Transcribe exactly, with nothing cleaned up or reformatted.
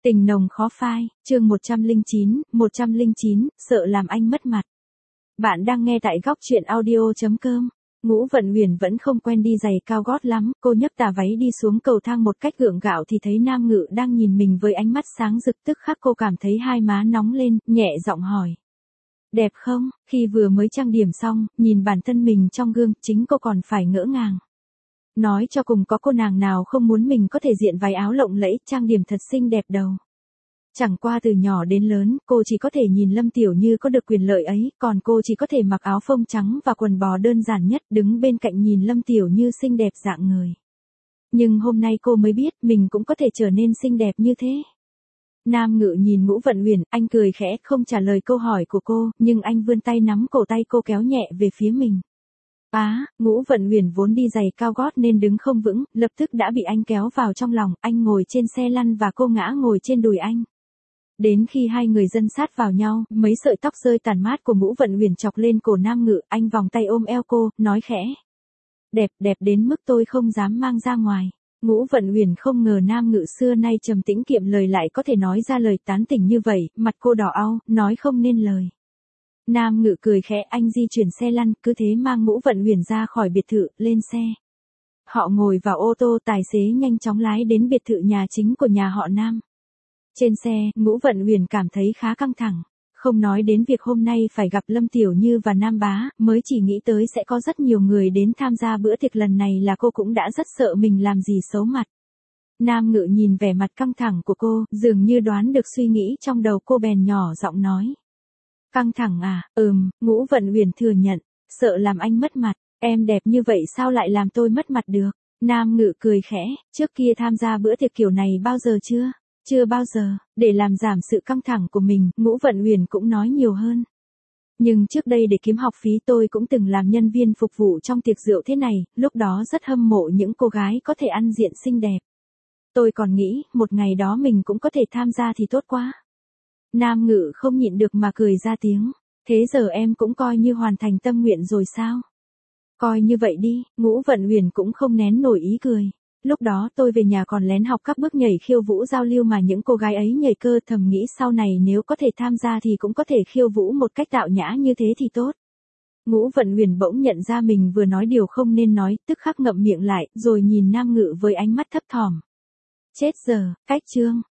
Tình nồng khó phai, chương một trăm lẻ chín, một trăm lẻ chín, sợ làm anh mất mặt. Bạn đang nghe tại góc truyện audio chấm com. Ngũ Vận Huyền vẫn không quen đi giày cao gót lắm, cô nhấc tà váy đi xuống cầu thang một cách gượng gạo thì thấy Nam Ngự đang nhìn mình với ánh mắt sáng rực, tức khắc cô cảm thấy hai má nóng lên, nhẹ giọng hỏi. Đẹp không? Khi vừa mới trang điểm xong, nhìn bản thân mình trong gương, chính cô còn phải ngỡ ngàng. Nói cho cùng có cô nàng nào không muốn mình có thể diện váy áo lộng lẫy, trang điểm thật xinh đẹp đâu. Chẳng qua từ nhỏ đến lớn, cô chỉ có thể nhìn Lâm Tiểu Như có được quyền lợi ấy, còn cô chỉ có thể mặc áo phông trắng và quần bò đơn giản nhất, đứng bên cạnh nhìn Lâm Tiểu Như xinh đẹp dạng người. Nhưng hôm nay cô mới biết mình cũng có thể trở nên xinh đẹp như thế. Nam Ngự nhìn Ngũ Vận Huyền, anh cười khẽ không trả lời câu hỏi của cô, nhưng anh vươn tay nắm cổ tay cô kéo nhẹ về phía mình. Á, Ngũ Vận Huyền vốn đi giày cao gót nên đứng không vững, lập tức đã bị anh kéo vào trong lòng, anh ngồi trên xe lăn và cô ngã ngồi trên đùi anh. Đến khi hai người dần sát vào nhau, mấy sợi tóc rơi tàn mát của Ngũ Vận Huyền chọc lên cổ Nam Ngự, anh vòng tay ôm eo cô, nói khẽ. Đẹp, đẹp đến mức tôi không dám mang ra ngoài. Ngũ Vận Huyền không ngờ Nam Ngự xưa nay trầm tĩnh kiệm lời lại có thể nói ra lời tán tỉnh như vậy, mặt cô đỏ au, nói không nên lời. Nam Ngự cười khẽ, anh di chuyển xe lăn, cứ thế mang Ngũ Vận Huyền ra khỏi biệt thự, lên xe. Họ ngồi vào ô tô, tài xế nhanh chóng lái đến biệt thự nhà chính của nhà họ Nam. Trên xe, Ngũ Vận Huyền cảm thấy khá căng thẳng. Không nói đến việc hôm nay phải gặp Lâm Tiểu Như và Nam Bá, mới chỉ nghĩ tới sẽ có rất nhiều người đến tham gia bữa tiệc lần này là cô cũng đã rất sợ mình làm gì xấu mặt. Nam Ngự nhìn vẻ mặt căng thẳng của cô, dường như đoán được suy nghĩ trong đầu cô bèn nhỏ giọng nói. Căng thẳng à, ừm, Ngũ Vận Huyền thừa nhận, sợ làm anh mất mặt, em đẹp như vậy sao lại làm tôi mất mặt được. Nam Ngự cười khẽ, trước kia tham gia bữa tiệc kiểu này bao giờ chưa? Chưa bao giờ, để làm giảm sự căng thẳng của mình, Ngũ Vận Huyền cũng nói nhiều hơn. Nhưng trước đây để kiếm học phí tôi cũng từng làm nhân viên phục vụ trong tiệc rượu thế này, lúc đó rất hâm mộ những cô gái có thể ăn diện xinh đẹp. Tôi còn nghĩ, một ngày đó mình cũng có thể tham gia thì tốt quá. Nam Ngự không nhịn được mà cười ra tiếng. Thế giờ em cũng coi như hoàn thành tâm nguyện rồi sao? Coi như vậy đi, Ngũ Vận Huyền cũng không nén nổi ý cười. Lúc đó tôi về nhà còn lén học các bước nhảy khiêu vũ giao lưu mà những cô gái ấy nhảy cơ, thầm nghĩ sau này nếu có thể tham gia thì cũng có thể khiêu vũ một cách tạo nhã như thế thì tốt. Ngũ Vận Huyền bỗng nhận ra mình vừa nói điều không nên nói, tức khắc ngậm miệng lại, rồi nhìn Nam Ngự với ánh mắt thấp thỏm. Chết giờ, cách chương.